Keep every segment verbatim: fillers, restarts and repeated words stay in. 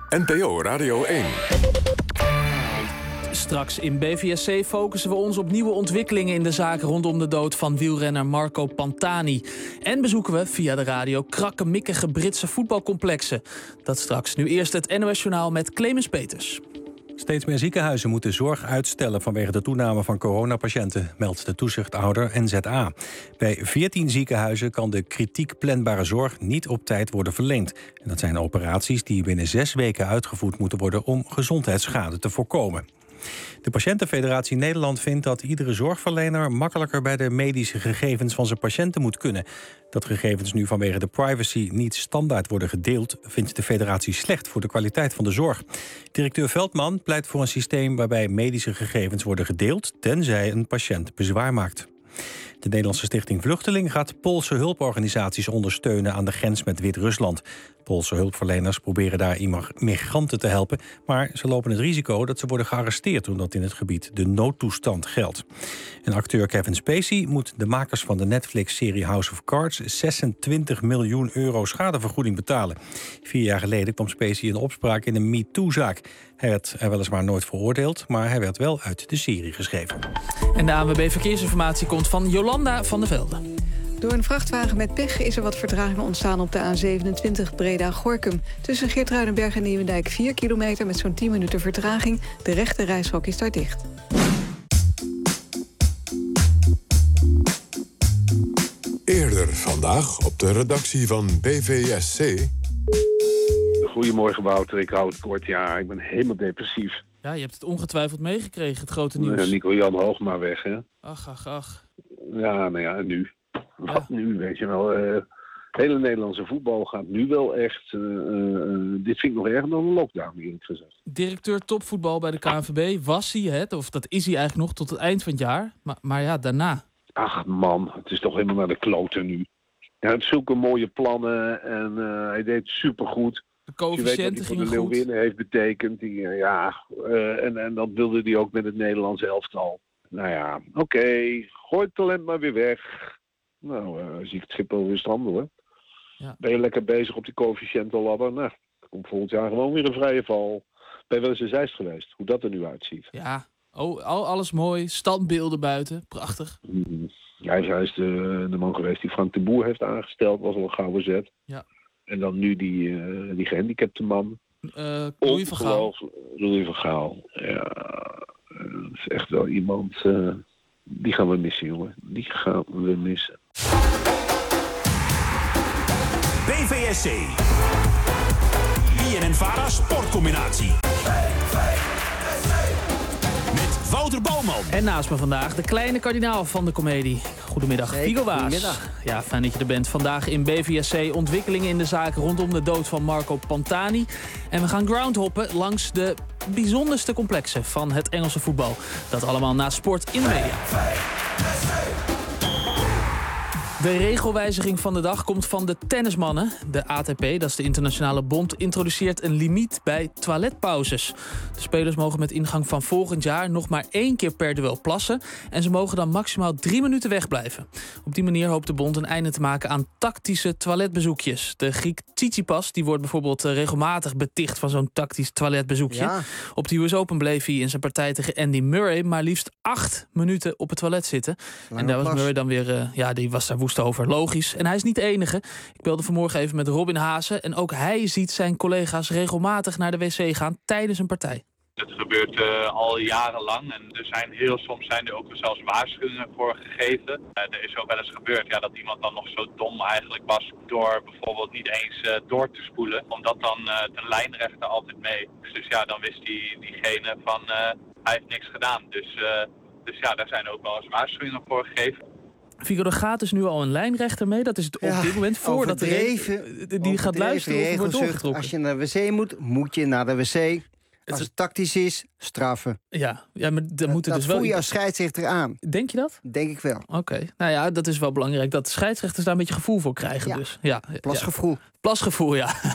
N P O Radio één. Straks in B V S C focussen we ons op nieuwe ontwikkelingen in de zaak rondom de dood van wielrenner Marco Pantani. En bezoeken we via de radio krakkemikkige Britse voetbalcomplexen. Dat straks. Nu eerst het N O S-journaal met Clemens Peters. Steeds meer ziekenhuizen moeten zorg uitstellen vanwege de toename van coronapatiënten, meldt de toezichthouder N Z A. Bij veertien ziekenhuizen kan de kritiek planbare zorg niet op tijd worden verleend. En dat zijn operaties die binnen zes weken uitgevoerd moeten worden om gezondheidsschade te voorkomen. De Patiëntenfederatie Nederland vindt dat iedere zorgverlener makkelijker bij de medische gegevens van zijn patiënten moet kunnen. Dat gegevens nu vanwege de privacy niet standaard worden gedeeld, vindt de federatie slecht voor de kwaliteit van de zorg. Directeur Veldman pleit voor een systeem waarbij medische gegevens worden gedeeld, tenzij een patiënt bezwaar maakt. De Nederlandse Stichting Vluchteling gaat Poolse hulporganisaties ondersteunen aan de grens met Wit-Rusland. Poolse hulpverleners proberen daar migranten te helpen, maar ze lopen het risico dat ze worden gearresteerd omdat in het gebied de noodtoestand geldt. En acteur Kevin Spacey moet de makers van de Netflix-serie House of Cards zesentwintig miljoen euro schadevergoeding betalen. Vier jaar geleden kwam Spacey in opspraak in een MeToo-zaak. Hij werd er weliswaar nooit veroordeeld, maar hij werd wel uit de serie geschreven. En de A N W B Verkeersinformatie komt van Jolanda van der Velde. Door een vrachtwagen met pech is er wat vertraging ontstaan op de A zevenentwintig Breda-Gorinchem. Tussen Geertruidenberg en Nieuwendijk vier kilometer met zo'n tien minuten vertraging. De rechte reishok is daar dicht. Eerder vandaag op de redactie van B V S C. Goedemorgen Wouter, ik hou het kort. Ja, ik ben helemaal depressief. Ja, je hebt het ongewijfeld meegekregen, het grote nieuws. Uh, Nico-Jan Hoogma weg, hè? Ach, ach, ach. Ja, nou ja, en nu? Ja. Wat nu, weet je wel. Uh, het hele Nederlandse voetbal gaat nu wel echt... Uh, uh, dit vind ik nog erger dan een lockdown, eerlijk gezegd. Directeur topvoetbal bij de K N V B was hij, hè? Of dat is hij eigenlijk nog tot het eind van het jaar. Maar, maar ja, daarna. Ach man, het is toch helemaal naar de kloten nu. Hij had zulke mooie plannen en uh, hij deed supergoed. De coëfficiënten gingen goed. Je weet wat hij voor de Leeuwinnen heeft betekend. Die, uh, ja, uh, en, en dat wilde hij ook met het Nederlands elftal. Nou ja, oké, okay, gooi het talent maar weer weg. Nou, uh, zie ik het schip wel weer stranden, hoor. Ja. Ben je lekker bezig op die coëfficiëntenladder? Nou, komt volgend jaar gewoon weer een vrije val. Ben je wel eens in Zeist geweest, hoe dat er nu uitziet? Ja, oh, alles mooi, standbeelden buiten, prachtig. Mm-hmm. Hij is de, de man geweest die Frank de Boer heeft aangesteld, was al een gouden zet. Ja. En dan nu die, uh, die gehandicapte man. Uh, Louis van Gaal. Louis van Gaal, ja. Uh, dat is echt wel iemand... Uh, die gaan we missen, jongen. Die gaan we missen. B V S C. I N N Vara Sportcombinatie. Met Wouter Bouwman. En naast me vandaag de kleine kardinaal van de komedie. Goedemiddag, Figo Waas. Goedemiddag. Ja, fijn dat je er bent. Vandaag in B V S C ontwikkelingen in de zaak rondom de dood van Marco Pantani. En we gaan groundhoppen langs de bijzonderste complexen van het Engelse voetbal. Dat allemaal na sport in de media. De regelwijziging van de dag komt van de tennismannen. De A T P, dat is de internationale bond, introduceert een limiet bij toiletpauzes. De spelers mogen met ingang van volgend jaar nog maar één keer per duel plassen. En ze mogen dan maximaal drie minuten wegblijven. Op die manier hoopt de bond een einde te maken aan tactische toiletbezoekjes. De Griek Tsitsipas die wordt bijvoorbeeld regelmatig beticht van zo'n tactisch toiletbezoekje. Ja. Op de U S Open bleef hij in zijn partij tegen Andy Murray maar liefst acht minuten op het toilet zitten. Lange en daar was plas. Murray dan weer, uh, ja, die was daar woest over. Logisch. En hij is niet de enige. Ik belde vanmorgen even met Robin Haase. En ook hij ziet zijn collega's regelmatig naar de wc gaan tijdens een partij. Het gebeurt uh, al jarenlang en er zijn heel soms zijn er ook zelfs waarschuwingen voor gegeven. Uh, er is ook wel eens gebeurd ja, dat iemand dan nog zo dom eigenlijk was door bijvoorbeeld niet eens uh, door te spoelen. Omdat dan uh, de lijnrechter altijd mee. Dus ja, dan wist die, diegene van uh, hij heeft niks gedaan. Dus, uh, dus ja, daar zijn ook wel eens waarschuwingen voor gegeven. Figo, er gaat dus nu al een lijnrechter mee. Dat is het op Ja, dit moment voordat de overdreven- re- die gaat luisteren of er wordt regelzucht. doorgetrokken. Als je naar de wc moet, moet je naar de wc. Als het tactisch is, straffen. Ja, ja, maar dan moet er dat dus wel... voel je als scheidsrechter aan. Denk je dat? Denk ik wel. Oké. Okay. Nou ja, dat is wel belangrijk dat de scheidsrechters daar een beetje gevoel voor krijgen. Ja. Dus, ja, Plasgevoel. Ja. Plasgevoel, ja.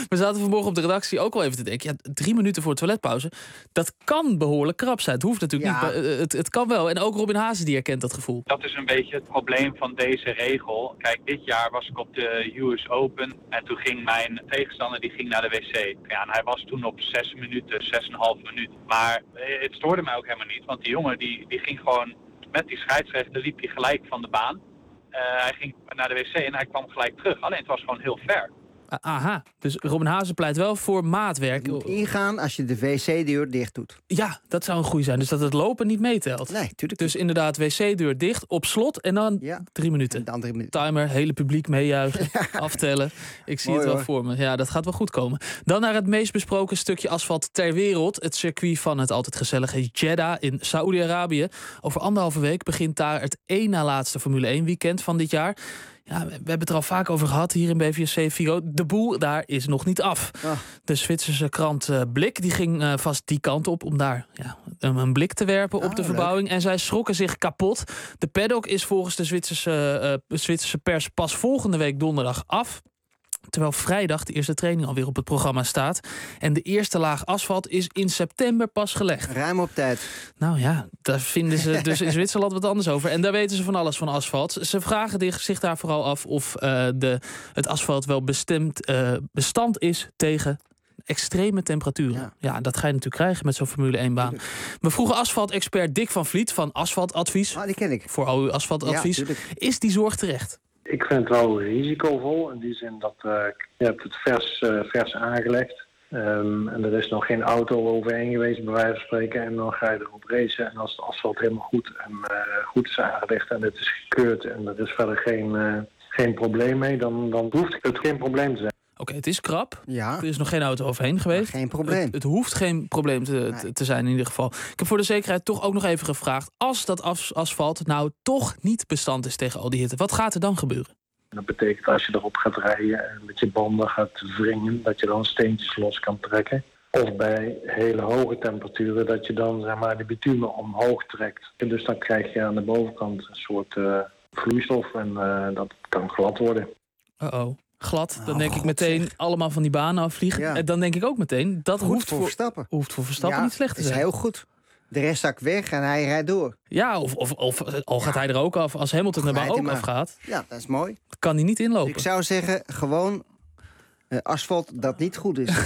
We zaten vanmorgen op de redactie ook al even te denken... ja, drie minuten voor toiletpauze, dat kan behoorlijk krap zijn. Het hoeft natuurlijk Ja. niet, maar het, het kan wel. En ook Robin Haase die herkent dat gevoel. Dat is een beetje het probleem van deze regel. Kijk, dit jaar was ik op de U S Open en toen ging mijn tegenstander die ging naar de wc. Ja, en hij was toen op zes minuten, zes en een half minuut. Maar het stoorde mij ook helemaal niet, want die jongen die, die ging gewoon met die scheidsrechter liep hij gelijk van de baan. Uh, hij ging naar de wc en hij kwam gelijk terug. Alleen het was gewoon heel ver. Aha, dus Robin Haase pleit wel voor maatwerk. Je moet ingaan als je de wc-deur dicht doet. Ja, dat zou een goeie zijn. Dus dat het lopen niet meetelt. Nee, tuurlijk. Dus inderdaad, wc-deur dicht, op slot en dan Ja. drie minuten. En dan drie minuten. Timer, hele publiek meejuichen, aftellen. Ik zie Mooi, het wel hoor. voor me. Ja, dat gaat wel goed komen. Dan naar het meest besproken stukje asfalt ter wereld. Het circuit van het altijd gezellige Jeddah in Saoedi-Arabië. Over anderhalve week begint daar het één na laatste Formule één weekend van dit jaar. Ja, we hebben het er al vaak over gehad hier in B V S C Vigo. De boel daar is nog niet af. Ah. De Zwitserse krant uh, Blik die ging uh, vast die kant op om daar ja, een, een blik te werpen Ah, op de leuk. verbouwing. En zij schrokken zich kapot. De paddock is volgens de Zwitserse, uh, Zwitserse pers pas volgende week donderdag af. Terwijl vrijdag de eerste training alweer op het programma staat. En de eerste laag asfalt is in september pas gelegd. Ruim op tijd. Nou ja, daar vinden ze dus in Zwitserland wat anders over. En daar weten ze van alles van asfalt. Ze vragen zich daar vooral af of uh, de, het asfalt wel bestemd, uh, bestand is tegen extreme temperaturen. Ja. ja, dat ga je natuurlijk krijgen met zo'n Formule één baan. We vroegen asfaltexpert Dick van Vliet van Asfaltadvies. Ah, die ken ik. Voor al uw asfaltadvies. Ja, is die zorg terecht? Ik vind het wel risicovol in die zin dat uh, je hebt het vers, uh, vers aangelegd. Um, en er is nog geen auto overheen geweest, bij wijze van spreken. En dan ga je erop racen. En als het asfalt helemaal goed, en, uh, goed is aangelegd en het is gekeurd en er is verder geen, uh, geen probleem mee, dan, dan hoeft het geen probleem te zijn. Oké, okay, het is krap. Ja. Er is nog geen auto overheen geweest. Maar geen probleem. Het, het hoeft geen probleem te, Nee. te, te zijn in ieder geval. Ik heb voor de zekerheid toch ook nog even gevraagd, als dat as, asfalt nou toch niet bestand is tegen al die hitte, wat gaat er dan gebeuren? Dat betekent als je erop gaat rijden en met je banden gaat wringen, dat je dan steentjes los kan trekken. Of bij hele hoge temperaturen dat je dan zeg maar de bitumen omhoog trekt. En dus dan krijg je aan de bovenkant een soort uh, vloeistof en uh, dat kan glad worden. Uh-oh. Glad, dan Oh, denk ik God, meteen zeg. allemaal van die banen afvliegen. Ja. En dan denk ik ook meteen, dat Goed hoeft voor Verstappen. hoeft voor Verstappen Ja, niet slecht te is zijn. heel goed. De rest zakt weg en hij rijdt door. Ja, of, of, of al gaat Ja. hij er ook af. Als Hamilton er maar Rijdt hij ook maar. afgaat, Ja, dat is mooi. kan hij niet inlopen. Dus ik zou zeggen, gewoon uh, asfalt dat niet goed is.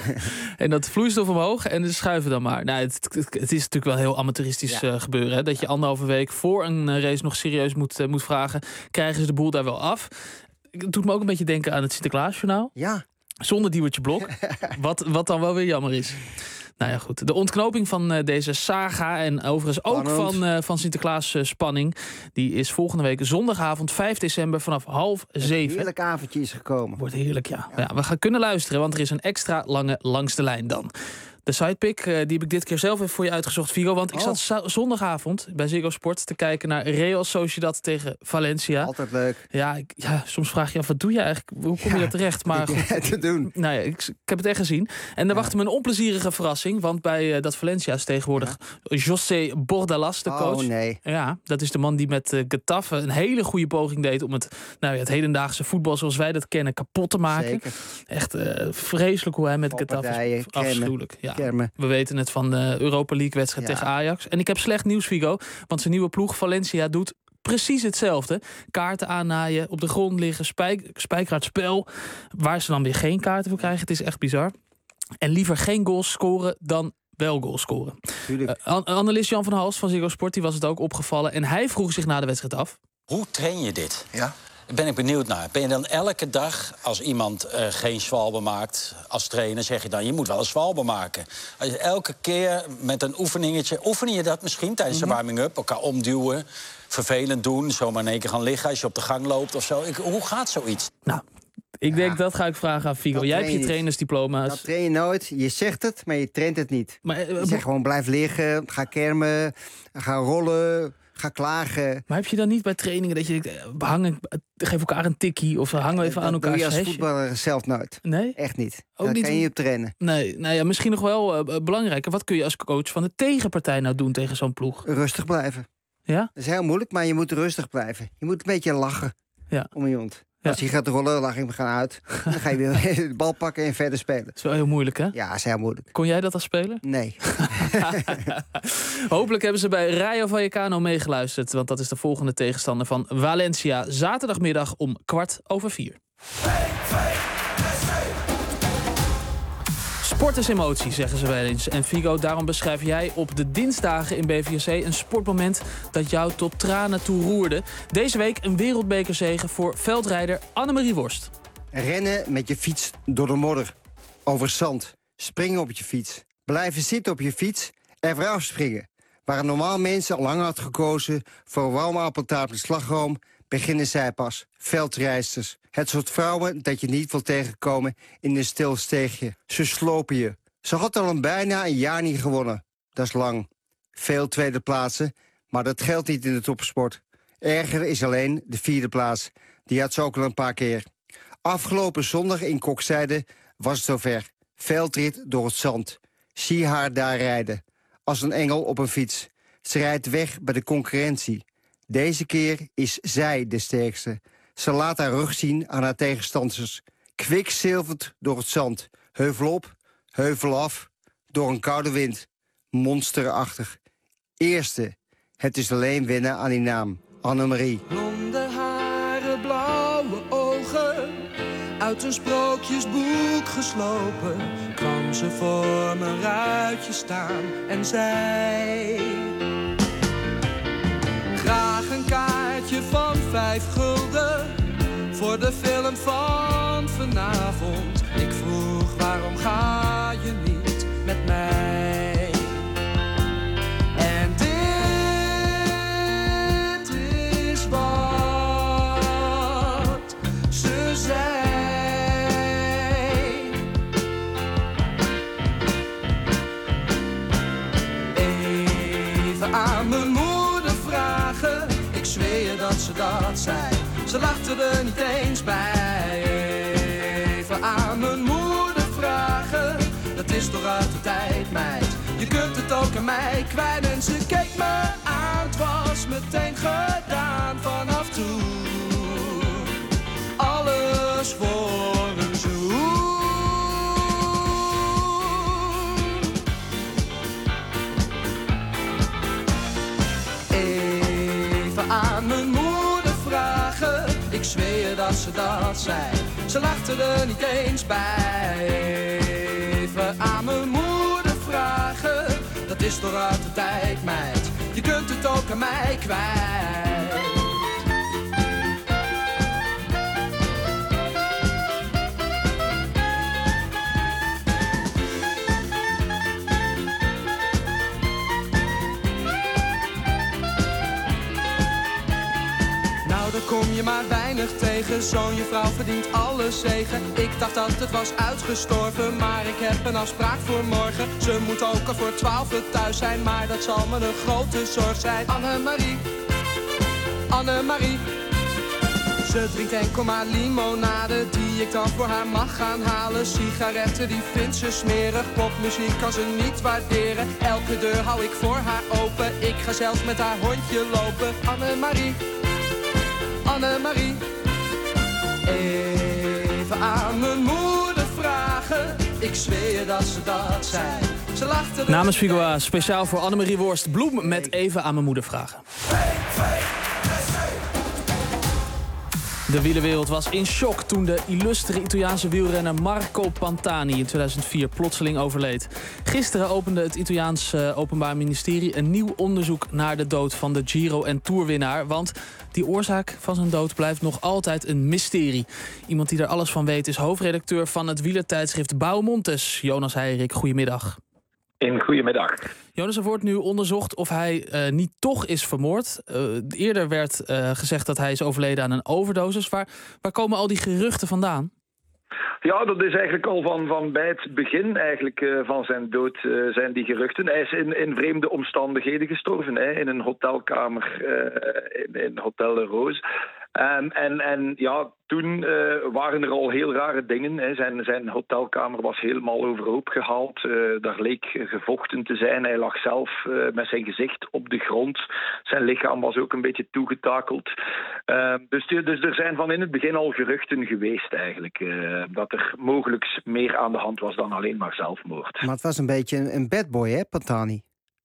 En dat vloeistof omhoog en de schuiven dan maar. Nou, het, het, het is natuurlijk wel heel amateuristisch Ja. uh, gebeuren. Hè? Dat je anderhalve week voor een uh, race nog serieus moet, uh, moet vragen. Krijgen ze de boel daar wel af? Het doet me ook een beetje denken aan het Sinterklaasjournaal. Ja. Zonder Diewertje Blok. wat, wat dan wel weer jammer is. Nou ja, goed. De ontknoping van uh, deze saga en overigens ook Spannend. van, uh, van Sinterklaas uh, spanning, die is volgende week zondagavond vijf december vanaf half Een zeven. heerlijk avondje is gekomen. Wordt heerlijk, ja. ja. We gaan kunnen luisteren, want er is een extra lange langs de lijn dan. De sidepick, uh, die heb ik dit keer zelf even voor je uitgezocht, Vigo. Want ik Oh. zat za- zondagavond bij Ziggo Sport te kijken naar Real Sociedad tegen Valencia. Altijd leuk. Ja, ik, ja, soms vraag je je af, wat doe je eigenlijk? Hoe kom je Ja, daar terecht? Maar Wat heb goed, jij te doen. nou ja, ik, ik heb het echt gezien. En er wachtte me een onplezierige verrassing. Want bij uh, dat Valencia is tegenwoordig José Bordalas, de coach. Oh nee. Ja, dat is de man die met uh, Getafe een hele goede poging deed om het, nou ja, het hedendaagse voetbal zoals wij dat kennen kapot te maken. Zeker. Echt uh, vreselijk hoe hij met Getafe Valpartijen, is. kermen. Afschuwelijk. Ja. Kermen. We weten het van de Europa League wedstrijd Ja. tegen Ajax. En ik heb slecht nieuws, Vigo. Want zijn nieuwe ploeg Valencia doet precies hetzelfde. Kaarten aannaaien, op de grond liggen, spijk, spijkerhard spel. Waar ze dan weer geen kaarten voor krijgen. Het is echt bizar. En liever geen goals scoren dan wel goals scoren. Tuurlijk. Uh, analist Jan van Halst van Ziggo Sport, die was het ook opgevallen. En hij vroeg zich na de wedstrijd af. Hoe train je dit? Ja. Daar ben ik benieuwd naar. Ben je dan elke dag, als iemand uh, geen zwalbe maakt, als trainer zeg je dan, je moet wel een zwalbe maken. Als je elke keer met een oefeningetje, oefen je dat misschien tijdens Mhm. de warming-up, elkaar omduwen, vervelend doen, zomaar in één keer gaan liggen als je op de gang loopt of zo. Ik, hoe gaat zoiets? Nou, ik denk Ja. dat ga ik vragen aan Figo. Dat Jij hebt train je je niet. trainersdiploma's. Dat train je nooit. Je zegt het, maar je traint het niet. Maar, uh, Je zegt gewoon blijf liggen, ga kermen, ga rollen, ga klagen. maar heb je dan niet bij trainingen dat je denkt, uh, hangen, uh, geef elkaar een tikkie of hangen we even aan Dat doe elkaar? je als voetballer zelf nooit. Nee? Echt niet. Ook Daar niet kan je doen? op trainen. Nee, nou ja, misschien nog wel uh, belangrijker. Wat kun je als coach van de tegenpartij nou doen tegen zo'n ploeg? Rustig blijven. Ja? Dat is heel moeilijk, maar je moet rustig blijven. Je moet een beetje lachen Ja. om je hond. Ja. Als hij gaat rollen, lach ik me gaan uit. Dan ga je weer de bal pakken en verder spelen. Dat is wel heel moeilijk, hè? Ja, dat is heel moeilijk. Kon jij dat als speler? Nee. Hopelijk hebben ze bij Rayo Vallecano meegeluisterd. Want dat is de volgende tegenstander van Valencia. Zaterdagmiddag om kwart over vier. Sport is emotie, zeggen ze wel eens. En Figo, daarom beschrijf jij op de dinsdagen in B V S C een sportmoment dat jou tot tranen toe roerde. Deze week een wereldbekerzege voor veldrijder Annemarie Worst. Rennen met je fiets door de modder. Over zand. Springen op je fiets. Blijven zitten op je fiets en vooraf springen. Waar normaal mensen al lang had gekozen voor warme appeltaart met slagroom, beginnen zij pas. Veldrijdsters. Het soort vrouwen dat je niet wil tegenkomen in een stil steegje. Ze slopen je. Ze had al een bijna een jaar niet gewonnen. Dat is lang. Veel tweede plaatsen, maar dat geldt niet in de topsport. Erger is alleen de vierde plaats. Die had ze ook al een paar keer. Afgelopen zondag in Kokzijde was het zover. Veldrit door het zand. Zie haar daar rijden. Als een engel op een fiets. Ze rijdt weg bij de concurrentie. Deze keer is zij de sterkste. Ze laat haar rug zien aan haar tegenstanders. Kwikzilverd door het zand. Heuvel op, heuvel af. Door een koude wind. Monsterachtig. Eerste. Het is alleen winnen aan die naam. Annemarie. Blonde haren, blauwe ogen. Uit een sprookjesboek geslopen. Kwam ze voor mijn ruitje staan en zei: graag een kaartje van vijf gulden voor de film van vanavond. Ik vroeg, waarom ga je niet met mij? En dit is wat ze zei. Even aan mijn moeder vragen, ik zweer dat ze dat zei. Ze lachte er niet eens bij. Even aan mijn moeder vragen, dat is toch uit de tijd, meid. Je kunt het ook aan mij kwijt. En ze keek me aan, het was meteen gedaan vanaf toen. Alles voor een zoen. Even aan mijn moeder vragen, ik zweer dat ze dat zei. Ze lachte er niet eens bij. Even aan mijn moeder vragen, dat is toch uit de tijd, meid. Je kunt het ook aan mij kwijt. Daar kom je maar weinig tegen, zo'n juffrouw verdient alle zegen. Ik dacht dat het was uitgestorven, maar ik heb een afspraak voor morgen. Ze moet ook al voor twaalf thuis zijn, maar dat zal me een grote zorg zijn. Annemarie, Annemarie. Ze drinkt enkel maar limonade, die ik dan voor haar mag gaan halen. Sigaretten, die vindt ze smerig, popmuziek kan ze niet waarderen. Elke deur hou ik voor haar open, ik ga zelfs met haar hondje lopen. Annemarie, Annemarie. Even aan mijn moeder vragen, ik zweer dat ze dat zei. Ze lachte er... Namens Figueroa, speciaal voor Annemarie Worst, bloem met even aan mijn moeder vragen. De wielerwereld was in shock toen de illustere Italiaanse wielrenner Marco Pantani in tweeduizend vier plotseling overleed. Gisteren opende het Italiaans uh, Openbaar Ministerie een nieuw onderzoek naar de dood van de Giro- en Tourwinnaar. Want die oorzaak van zijn dood blijft nog altijd een mysterie. Iemand die er alles van weet is hoofdredacteur van het wielertijdschrift Bouwmontes. Jonas Heirik, goedemiddag. In goedemiddag. Jonas, er wordt nu onderzocht of hij uh, niet toch is vermoord. Uh, eerder werd uh, gezegd dat hij is overleden aan een overdosis. Waar, waar komen al die geruchten vandaan? Ja, dat is eigenlijk al van, van bij het begin eigenlijk, uh, van zijn dood uh, zijn die geruchten. Hij is in, in vreemde omstandigheden gestorven, hè, in een hotelkamer uh, in, in Hotel de Roos. Um, en, en ja, toen uh, waren er al heel rare dingen. Hè. Zijn, zijn hotelkamer was helemaal overhoop gehaald. Uh, daar leek gevochten te zijn. Hij lag zelf uh, met zijn gezicht op de grond. Zijn lichaam was ook een beetje toegetakeld. Uh, dus, dus er zijn van in het begin al geruchten geweest eigenlijk. Uh, dat er mogelijk meer aan de hand was dan alleen maar zelfmoord. Maar het was een beetje een, een bad boy, hè, Pantani?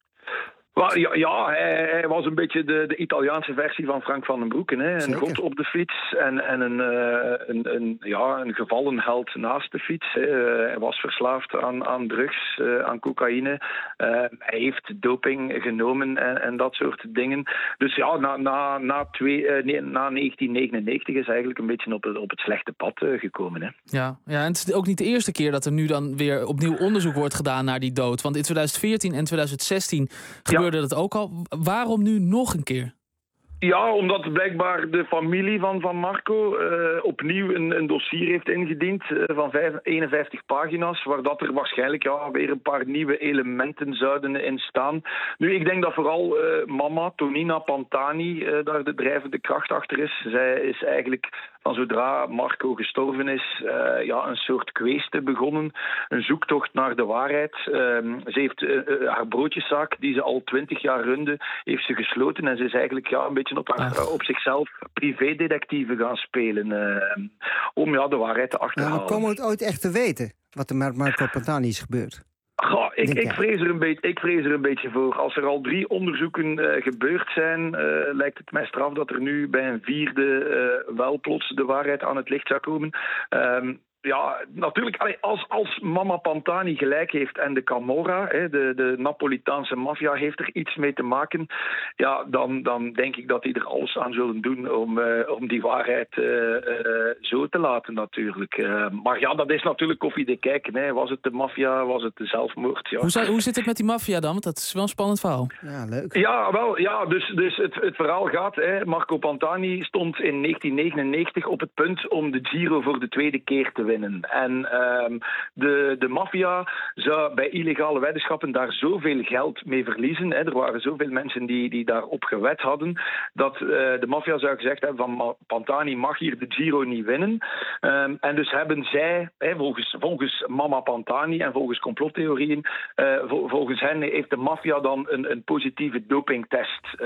Ja, ja hij, hij was een beetje de, de Italiaanse versie van Frank van den Broeken. Hè. Een god op de fiets en, en een, uh, een, een, ja, een gevallen held naast de fiets. Hè. Uh, hij was verslaafd aan, aan drugs, uh, aan cocaïne. Uh, hij heeft doping genomen en, en dat soort dingen. Dus ja, na, na, na, twee, uh, nee, na negentien negenennegentig is hij eigenlijk een beetje op het, op het slechte pad uh, gekomen. Hè. Ja, ja, en het is ook niet de eerste keer dat er nu dan weer opnieuw onderzoek wordt gedaan naar die dood. Want in twintig veertien en twintig zestien gebeurde ja. dat ook al. Waarom nu nog een keer? Ja, omdat blijkbaar de familie van, van Marco uh, opnieuw een, een dossier heeft ingediend uh, van vijf, eenenvijftig pagina's, waar dat er waarschijnlijk ja, weer een paar nieuwe elementen zouden in staan. Nu, ik denk dat vooral uh, mama, Tonina Pantani, uh, daar de drijvende kracht achter is. Zij is eigenlijk van zodra Marco gestorven is, uh, ja, een soort kweeste begonnen. Een zoektocht naar de waarheid. Uh, ze heeft uh, uh, haar broodjeszaak, die ze al twintig jaar runde, heeft ze gesloten. En ze is eigenlijk ja, een beetje op, haar, op zichzelf privédetectieve gaan spelen. Uh, om ja, de waarheid te achterhalen. Nou, komen we het ooit echt te weten, wat er met Marco Pantani is gebeurd? Goh, ik, ik, vrees er een beetje, ik vrees er een beetje voor. Als er al drie onderzoeken uh, gebeurd zijn, uh, lijkt het mij straf dat er nu bij een vierde uh, wel plots de waarheid aan het licht zou komen. Um, Ja, natuurlijk, allee, als, als mama Pantani gelijk heeft en de Camorra, hè, de, de Napolitaanse maffia, heeft er iets mee te maken, ja, dan, dan denk ik dat die er alles aan zullen doen om, uh, om die waarheid uh, uh, zo te laten, natuurlijk. Uh, maar ja, dat is natuurlijk koffie te kijken. Hè. Was het de maffia, was het de zelfmoord? Ja. Hoe, zou, hoe zit het met die maffia dan? Want dat is wel een spannend verhaal. Ja, leuk. Ja, wel, ja, dus, dus het, het verhaal gaat, hè, Marco Pantani stond in negentien negenennegentig op het punt om de Giro voor de tweede keer te winnen. En um, de, de maffia zou bij illegale weddenschappen daar zoveel geld mee verliezen. Hè. Er waren zoveel mensen die, die daarop gewet hadden, dat uh, de maffia zou gezegd hebben van Pantani mag hier de Giro niet winnen. Um, en dus hebben zij, hè, volgens, volgens mama Pantani en volgens complottheorieën, uh, vol, volgens hen heeft de maffia dan een, een positieve dopingtest uh,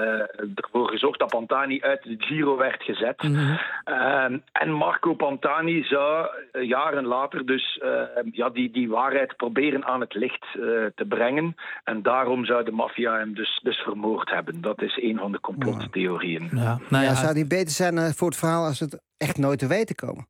ervoor gezorgd dat Pantani uit de Giro werd gezet. Mm-hmm. Um, en Marco Pantani zou jaren later dus uh, ja, die, die waarheid proberen aan het licht uh, te brengen. En daarom zou de maffia hem dus, dus vermoord hebben. Dat is een van de complottheorieën. Ja. Nou ja, ja, zou het niet beter zijn uh, voor het verhaal als het echt nooit te weten komen?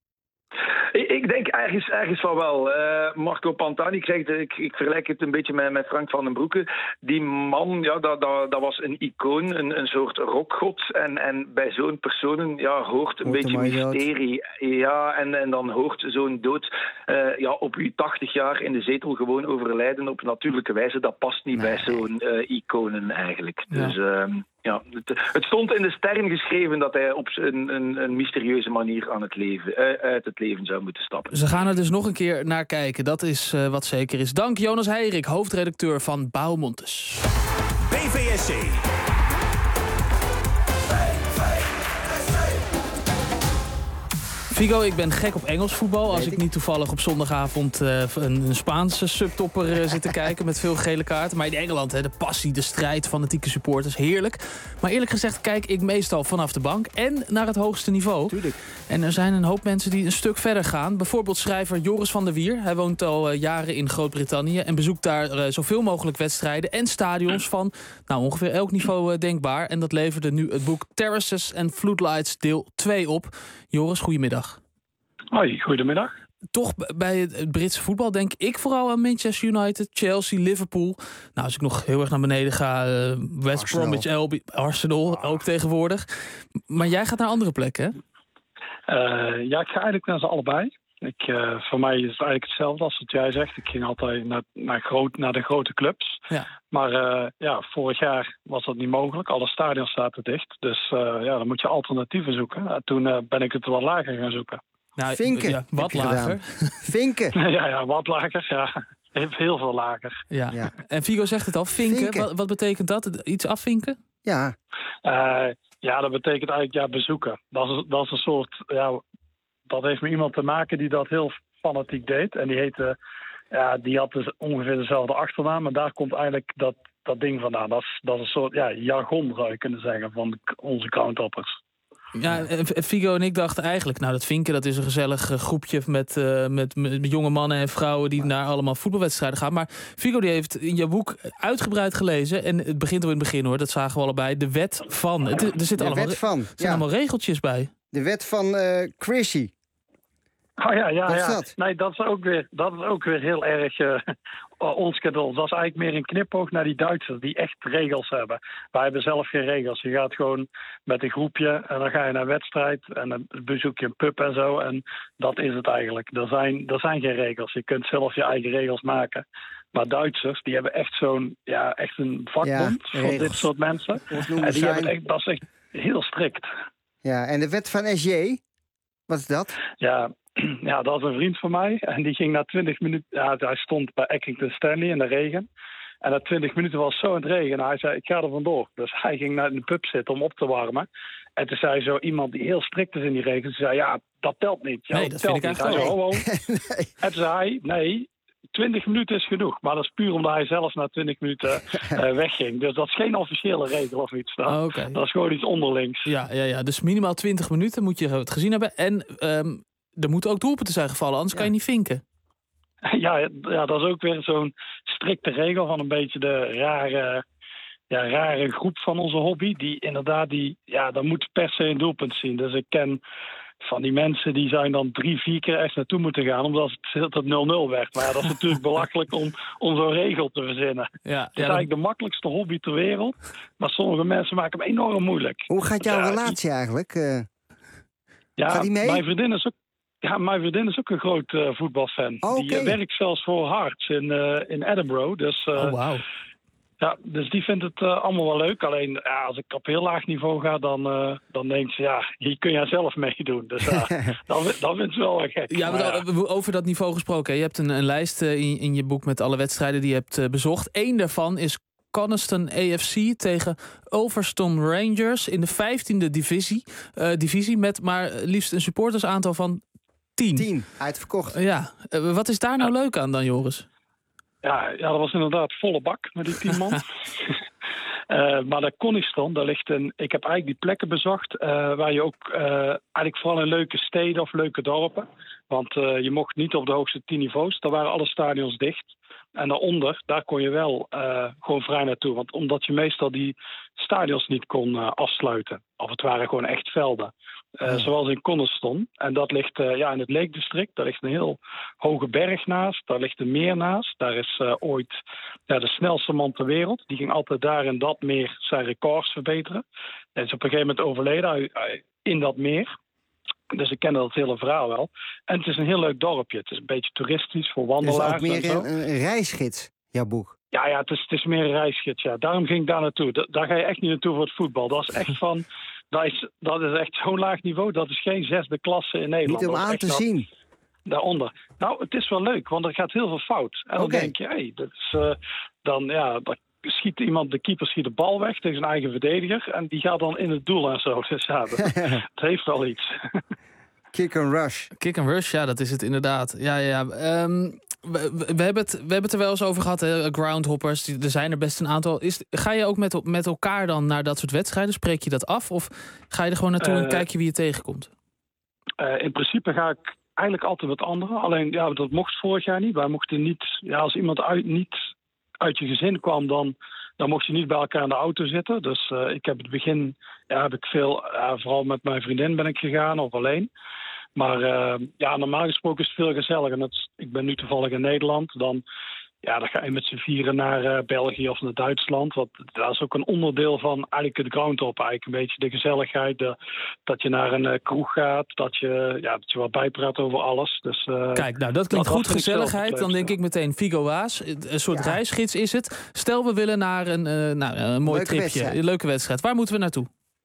Ik denk ergens, ergens van wel. Uh, Marco Pantani, ik, zeg, ik, ik vergelijk het een beetje met, met Frank van den Broeke. Die man, ja, dat, dat, dat was een icoon, een, een soort rockgod. En, en bij zo'n persoon ja, hoort een hoort beetje mysterie. Ja, en, en dan hoort zo'n dood uh, ja, op uw tachtig jaar in de zetel gewoon overlijden op natuurlijke wijze. Dat past niet nee. bij zo'n uh, iconen eigenlijk. Ja. Dus... Uh, Ja, het, het stond in de sterren geschreven dat hij op een, een, een mysterieuze manier aan het leven, uh, uit het leven zou moeten stappen. Ze gaan er dus nog een keer naar kijken, dat is uh, wat zeker is. Dank Jonas Heirik, hoofdredacteur van Bouwmontes. B V S C. Figo, ik ben gek op Engels voetbal. Als ik niet toevallig op zondagavond uh, een, een Spaanse subtopper uh, zit te kijken met veel gele kaarten. Maar in Engeland, hè, de passie, de strijd, fanatieke supporters, heerlijk. Maar eerlijk gezegd kijk ik meestal vanaf de bank en naar het hoogste niveau. Tuurlijk. En er zijn een hoop mensen die een stuk verder gaan. Bijvoorbeeld schrijver Joris van der Wier. Hij woont al uh, jaren in Groot-Brittannië en bezoekt daar uh, zoveel mogelijk wedstrijden en stadions van nou, ongeveer elk niveau uh, denkbaar. En dat leverde nu het boek Terraces and Floodlights deel twee op. Joris, goedemiddag. Hoi, goedemiddag. Toch bij het Britse voetbal denk ik vooral aan Manchester United, Chelsea, Liverpool. Nou, als ik nog heel erg naar beneden ga, uh, West Arsenal. Bromwich Albion, Arsenal oh. ook tegenwoordig. Maar jij gaat naar andere plekken, hè? Uh, ja, ik ga eigenlijk naar ze allebei. Ik, uh, voor mij is het eigenlijk hetzelfde als wat jij zegt. Ik ging altijd naar, naar, groot, naar de grote clubs. Ja. Maar uh, ja, vorig jaar was dat niet mogelijk. Alle stadions zaten dicht. Dus uh, ja, dan moet je alternatieven zoeken. Uh, toen uh, ben ik het wat lager gaan zoeken. Nou, Vinken. Ja, wat lager. Vinken. ja, ja, wat lager. Ja. Heel veel lager. Ja. Ja. En Figo zegt het al, vinken. Vinken. Wat, wat betekent dat? Iets afvinken? Ja. Uh, Ja, dat betekent eigenlijk ja, bezoeken. Dat is, dat is een soort... Ja, dat heeft met iemand te maken die dat heel fanatiek deed. En die heette... Ja, die had dus ongeveer dezelfde achternaam. En daar komt eigenlijk dat, dat ding vandaan. Dat is, dat is een soort ja, jargon, zou je kunnen zeggen, van de, onze groundhoppers. Ja, Figo en ik dachten eigenlijk... nou, dat Vinken, dat is een gezellig groepje met, uh, met, met jonge mannen en vrouwen... die naar allemaal voetbalwedstrijden gaan. Maar Figo die heeft in jouw boek uitgebreid gelezen... en het begint al in het begin, hoor, dat zagen we allebei... de wet van. Het, er zitten de allemaal, wet van, er zijn ja. allemaal regeltjes bij. De wet van uh, Chrissy. Oh ja, ja, Wat is ja. dat? Nee, dat is ook weer, dat is ook weer heel erg uh, ons cadeau. Dat is eigenlijk meer een knipoog naar die Duitsers die echt regels hebben. Wij hebben zelf geen regels. Je gaat gewoon met een groepje en dan ga je naar een wedstrijd en dan bezoek je een pub en zo. En dat is het eigenlijk. Er zijn, er zijn geen regels. Je kunt zelf je eigen regels maken. Maar Duitsers, die hebben echt zo'n, ja, echt een vakbond Ja, voor dit soort mensen. En die hebben echt, dat is echt heel strikt. Ja, en de wet van S J, wat is dat? Ja, ja, dat is een vriend van mij. En die ging na twintig minuten... Ja, hij stond bij Accrington Stanley in de regen. En na twintig minuten was het zo in het regen. En hij zei, ik ga er vandoor. Dus hij ging naar de pub zitten om op te warmen. En toen zei zo iemand die heel strikt is in die regels... zei, ja, dat telt niet. Ja, nee, dat telt vind ik niet. eigenlijk hij ook. zei, oh, oh. Nee. En toen zei hij, nee... twintig minuten is genoeg, maar dat is puur omdat hij zelf na twintig minuten uh, wegging. Dus dat is geen officiële regel of iets. Dat, oh, okay. dat is gewoon iets onderlings. Ja, ja, ja, dus minimaal twintig minuten moet je het gezien hebben. En um, er moeten ook doelpunten zijn gevallen, anders ja. kan je niet vinken. Ja, ja, dat is ook weer zo'n strikte regel van een beetje de rare, ja, rare groep van onze hobby. Die inderdaad, die, ja, daar moet per se een doelpunt zien. Dus ik ken... van die mensen die zijn dan drie, vier keer echt naartoe moeten gaan... omdat het nul nul werd. Maar ja, dat is natuurlijk belachelijk om, om zo'n regel te verzinnen. Ja, het is ja, eigenlijk dat... de makkelijkste hobby ter wereld. Maar sommige mensen maken hem enorm moeilijk. Hoe gaat jouw ja, relatie die... eigenlijk? Uh, ja, gaat die mee? Mijn vriendin is ook, ja, mijn vriendin is ook een groot uh, voetbalfan. Oh, okay. Die uh, werkt zelfs voor Hearts in, uh, in Edinburgh. Dus, uh, oh, wauw. Ja, dus die vindt het uh, allemaal wel leuk. Alleen ja, als ik op heel laag niveau ga, dan, uh, dan denkt ze, ja, hier kun jij zelf meedoen. Dus uh, dan, dan vindt ze wel wel gek. Ja, maar maar ja. Over dat niveau gesproken. Je hebt een, een lijst uh, in, in je boek met alle wedstrijden die je hebt uh, bezocht. Eén daarvan is Coniston A F C tegen Ulverston Rangers in de vijftiende divisie. Uh, divisie met maar liefst een supportersaantal van tien. Tien, uitverkocht. Uh, ja, uh, wat is daar nou leuk aan dan, Joris? Ja, ja, dat was inderdaad volle bak met die tien man. uh, maar de Coniston, daar ligt een... Ik heb eigenlijk die plekken bezocht... Uh, waar je ook uh, eigenlijk vooral in leuke steden of leuke dorpen... want uh, je mocht niet op de hoogste tien niveaus. Daar waren alle stadions dicht. En daaronder, daar kon je wel uh, gewoon vrij naartoe. Want omdat je meestal die stadions niet kon uh, afsluiten. Of het waren gewoon echt velden. Uh, oh. Zoals in Coniston. En dat ligt uh, ja, in het Lake District. Daar ligt een heel hoge berg naast. Daar ligt een meer naast. Daar is uh, ooit ja, de snelste man ter wereld. Die ging altijd daar in dat meer zijn records verbeteren. En is op een gegeven moment overleden in dat meer. Dus ik ken dat hele verhaal wel. En het is een heel leuk dorpje. Het is een beetje toeristisch voor wandelaars. Het is ook meer een, een reisgids, jouw boek. Ja, ja het, is, het is meer een reisgids. Ja. Daarom ging ik daar naartoe. Da- daar ga je echt niet naartoe voor het voetbal. Dat is echt van... dat, is, dat is echt zo'n laag niveau. Dat is geen zesde klasse in Nederland. Niet om aan te nou, zien. Daaronder. Nou, het is wel leuk, want er gaat heel veel fout. En dan okay. denk je, hé, hey, dat is... Uh, dan, ja... Dat, schiet iemand, de keeper schiet de bal weg tegen zijn eigen verdediger... en die gaat dan in het doel en zo. Dus ja, dat, het heeft wel iets. Kick and rush. Kick and rush, ja, dat is het inderdaad. Ja, ja. Um, we, we, hebben het, we hebben het er wel eens over gehad, hè? Groundhoppers. Er zijn er best een aantal. Is, ga je ook met, met elkaar dan naar dat soort wedstrijden? Spreek je dat af? Of ga je er gewoon naartoe uh, en kijk je wie je tegenkomt? Uh, in principe ga ik eigenlijk altijd met anderen. Alleen, ja, dat mocht vorig jaar niet. Wij mochten niet... Ja, als iemand uit, niet uit je gezin kwam, dan... Dan mocht je niet bij elkaar in de auto zitten. Dus uh, ik heb het begin, ja, heb ik veel, uh, vooral met mijn vriendin ben ik gegaan of alleen. Maar uh, ja, normaal gesproken is het veel gezelliger. En het, ik ben nu toevallig in Nederland. Dan, ja, dan ga je met z'n vieren naar uh, België of naar Duitsland. Want dat is ook een onderdeel van eigenlijk het groundhop. Eigenlijk een beetje de gezelligheid. De, dat je naar een uh, kroeg gaat. Dat je, ja, dat je wat bijpraat over alles. Dus, uh, Kijk, nou dat klinkt dat goed, gezelligheid. Dan denk ik meteen Figo Waas. Een soort ja. reisgids is het. Stel we willen naar een, uh, nou, een mooi leuke tripje. Wedstrijd. Een leuke wedstrijd. Waar moeten we naartoe?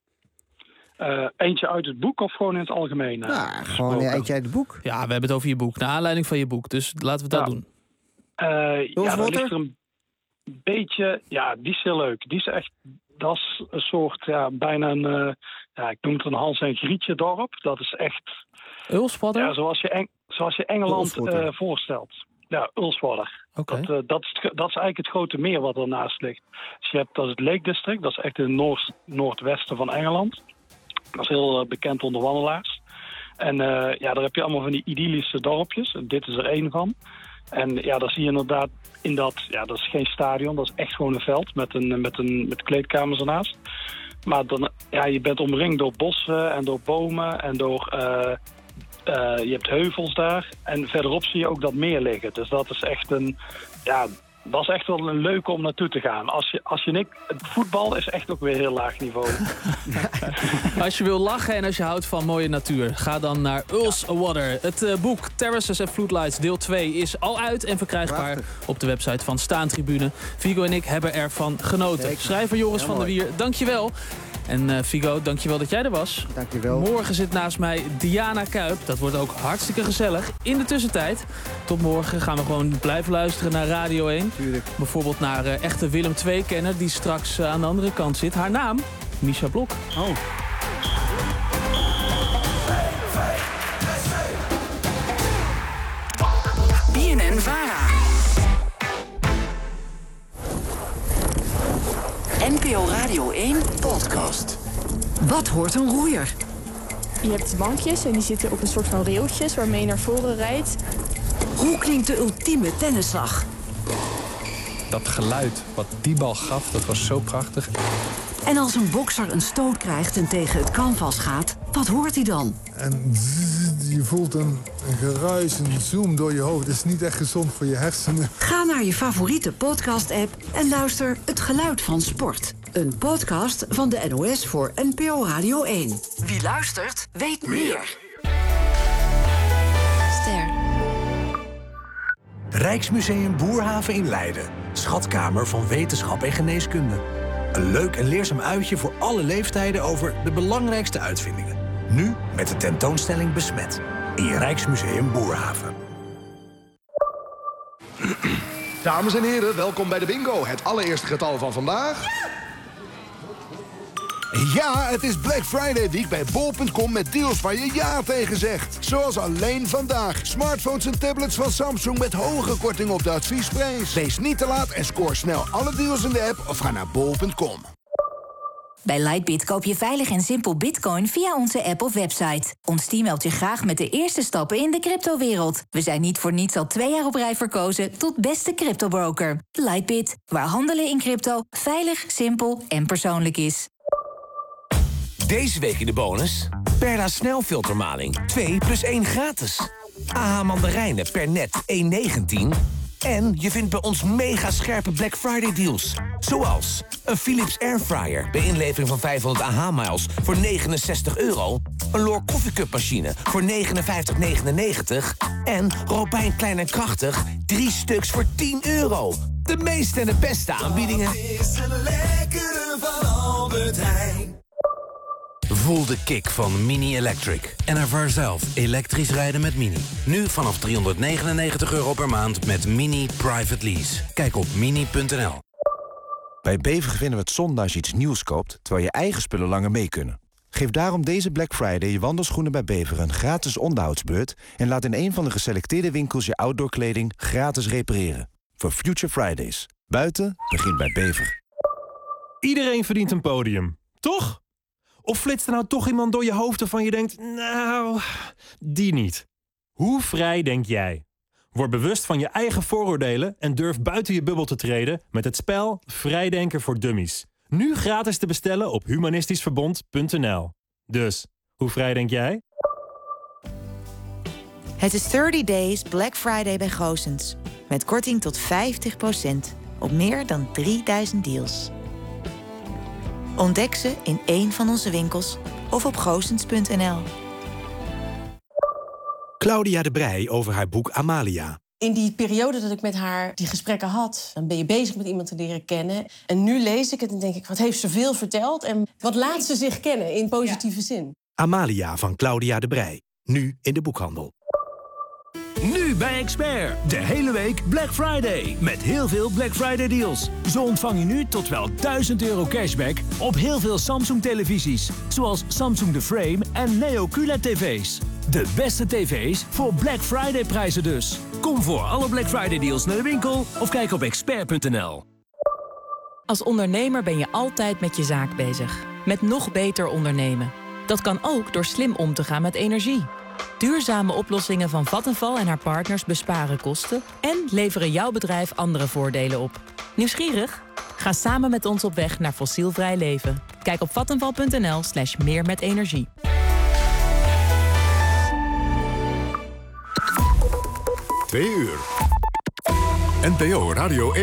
Uh, eentje uit het boek of gewoon in het algemeen? Uh, ja, gewoon eentje uit het boek. Ja, we hebben het over je boek. Naar aanleiding van je boek. Dus laten we dat ja. doen. Uh, ja, dat ligt er een beetje... Ja, die is heel leuk. Die is echt... dat is een soort, ja, bijna een, uh, ja, ik noem het een Hans en Grietje dorp. Dat is echt... Ulswater? Ja, zoals je, Eng, zoals je Engeland uh, voorstelt. Ja, Ulswater. Okay. Dat, uh, dat, is, dat is eigenlijk het grote meer wat ernaast ligt. Dus je hebt, dat is het Lake District, dat is echt in het noord, noordwesten van Engeland. Dat is heel uh, bekend onder wandelaars. En uh, ja, daar heb je allemaal van die idyllische dorpjes. En dit is er één van. En ja, daar zie je inderdaad in dat... Ja, dat is geen stadion, dat is echt gewoon een veld met, een, met, een, met kleedkamers ernaast. Maar dan, ja, je bent omringd door bossen en door bomen en door... Uh, uh, je hebt heuvels daar. En verderop zie je ook dat meer liggen. Dus dat is echt een... Ja, dat is echt wel een leuke om naartoe te gaan. Als je, als je niks, het voetbal is echt ook weer heel laag niveau. Als je wil lachen en als je houdt van mooie natuur, ga dan naar Ulswater. Het uh, boek Terraces and Floodlights deel twee is al uit en verkrijgbaar Prachtig. op de website van Staantribune. Vigo en ik hebben ervan genoten. Kijk, schrijver Joris van der Wier, dankjewel. En uh, Vigo, dankjewel dat jij er was. Dankjewel. Morgen zit naast mij Diana Kuip. Dat wordt ook hartstikke gezellig. In de tussentijd, tot morgen gaan we gewoon blijven luisteren naar Radio één. Tuurlijk. Bijvoorbeeld naar uh, echte Willem twee-kenner die straks uh, aan de andere kant zit. Haar naam, Misha Blok. Oh. B N N-Vara. N P O Radio één podcast. Wat hoort een roeier? Je hebt bankjes en die zitten op een soort van railtjes waarmee je naar voren rijdt. Hoe klinkt de ultieme tennisslag? Dat geluid wat die bal gaf, dat was zo prachtig. En als een bokser een stoot krijgt en tegen het canvas gaat, wat hoort hij dan? En je voelt een, een geruis, een zoom door je hoofd. Dat is niet echt gezond voor je hersenen. Ga naar je favoriete podcast-app en luister Het Geluid van Sport. Een podcast van de N O S voor N P O Radio één. Wie luistert, weet meer. Ster. Rijksmuseum Boerhaven in Leiden. Schatkamer van wetenschap en geneeskunde. Een leuk en leerzaam uitje voor alle leeftijden over de belangrijkste uitvindingen. Nu met de tentoonstelling Besmet. In je Rijksmuseum Boerhaven. Dames en heren, welkom bij de bingo. Het allereerste getal van vandaag. Ja, het is Black Friday Week bij bol punt com met deals waar je ja tegen zegt. Zoals alleen vandaag. Smartphones en tablets van Samsung met hoge korting op de adviesprijs. Wees niet te laat en scoor snel alle deals in de app of ga naar bol punt com. Bij Lightbit koop je veilig en simpel bitcoin via onze app of website. Ons team helpt je graag met de eerste stappen in de cryptowereld. We zijn niet voor niets al twee jaar op rij verkozen tot beste cryptobroker. Lightbit, waar handelen in crypto veilig, simpel en persoonlijk is. Deze week in de bonus. Perla snelfiltermaling. twee plus één gratis. A H mandarijnen per net één negentien. En je vindt bij ons mega scherpe Black Friday deals. Zoals een Philips Airfryer bij inlevering van vijfhonderd A H miles voor negenenzestig euro. Een Loor koffiecupmachine voor negenenvijftig negenennegentig. En Robijn Klein en Krachtig, drie stuks voor tien euro. De meeste en de beste aanbiedingen. Is het lekkere van Albert Heijn. Voel de kick van Mini Electric. En ervaar zelf elektrisch rijden met Mini. Nu vanaf driehonderdnegenennegentig euro per maand met Mini Private Lease. Kijk op mini punt n l. Bij Bever vinden we het zonde als je iets nieuws koopt, terwijl je eigen spullen langer mee kunnen. Geef daarom deze Black Friday je wandelschoenen bij Bever een gratis onderhoudsbeurt en laat in een van de geselecteerde winkels je outdoorkleding gratis repareren. Voor Future Fridays. Buiten begint bij Bever. Iedereen verdient een podium, toch? Of flitst er nou toch iemand door je hoofd waarvan je denkt, nou, die niet. Hoe vrij denk jij? Word bewust van je eigen vooroordelen en durf buiten je bubbel te treden met het spel Vrijdenken voor Dummies. Nu gratis te bestellen op humanistischverbond punt n l. Dus, hoe vrij denk jij? Het is dertig days Black Friday bij Goossens. Met korting tot vijftig procent op meer dan drieduizend deals. Ontdek ze in één van onze winkels of op goossens punt n l. Claudia de Breij over haar boek Amalia. In die periode dat ik met haar die gesprekken had, dan ben je bezig met iemand te leren kennen. En nu lees ik het en denk ik, wat heeft ze veel verteld? En wat laat ze zich kennen in positieve zin? Amalia van Claudia de Breij. Nu in de boekhandel. Nu Nu bij Expert. De hele week Black Friday. Met heel veel Black Friday deals. Zo ontvang je nu tot wel duizend euro cashback op heel veel Samsung televisies. Zoals Samsung The Frame en Neo Q L E D tv's. De beste tv's voor Black Friday prijzen dus. Kom voor alle Black Friday deals naar de winkel of kijk op expert punt n l. Als ondernemer ben je altijd met je zaak bezig. Met nog beter ondernemen. Dat kan ook door slim om te gaan met energie. Duurzame oplossingen van Vattenfall en haar partners besparen kosten en leveren jouw bedrijf andere voordelen op. Nieuwsgierig? Ga samen met ons op weg naar fossielvrij leven. Kijk op vattenfall punt n l slash meer met energie. Twee uur. N P O Radio één.